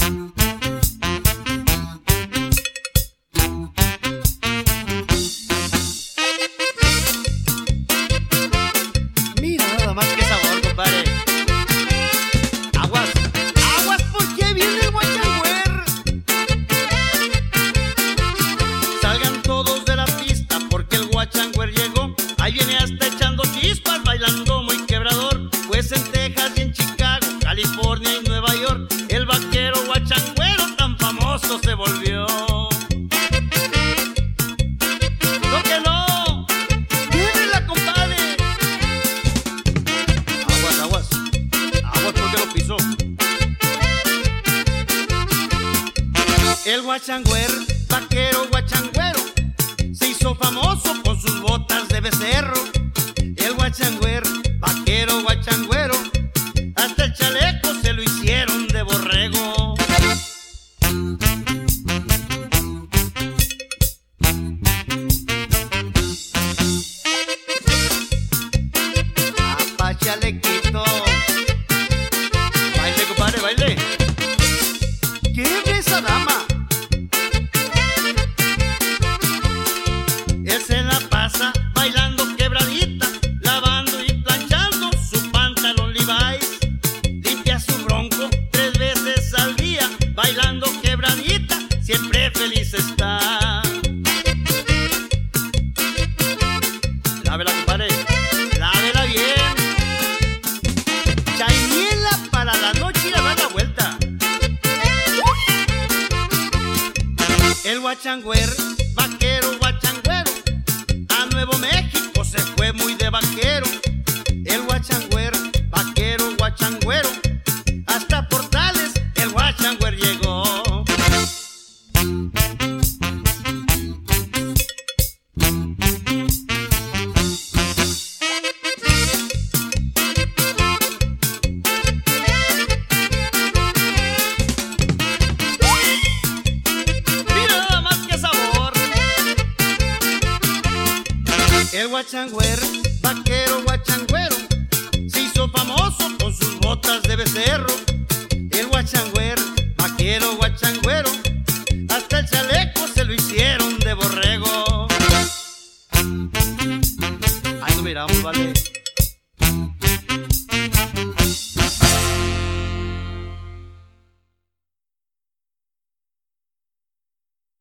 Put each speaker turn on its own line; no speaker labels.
Mira nada más que sabor, compadre. Aguas, aguas, porque viene el guachangüer. Salgan todos de la pista porque el guachangüer llegó. Ahí viene hasta echando chispas, bailando muy quebrador. Pues en Texas y en Chicago, California y Nueva York, el vaquero guachangüero tan famoso se volvió. ¡No que no! ¡Llévela, compadre! Aguas, aguas, aguas porque lo pisó. El guachangüer, vaquero guachangüero, se hizo famoso con sus botas de becerro. El guachangüer, vaquero guachangüero, hasta el chaleco se lo hicieron de borrego. Apa, chalequito. Baile, compadre, baile. ¿Qué es esa dama? Él se la pasa bailando quebradita, lavando y planchando su pantalón Levi's. Limpia su bronco 3 veces al día, bailando quebradita, siempre feliz está. Lávela, compadre, lávela bien. Chainiela para la noche y a dar la vuelta. El guachangüer, vaquero guachangüero, a Nuevo México se fue muy de vaquero. El guachangüer, vaquero guachangüero, hasta Portales el guachangüer llegó. Mira nada más que sabor. El guachangüer, vaquero guachangüero, se hizo famoso con sus botas de becerro. El guachangüer, vaquero guachangüero, hasta el chaleco se lo hicieron de borrego. Ahí lo miramos, vale.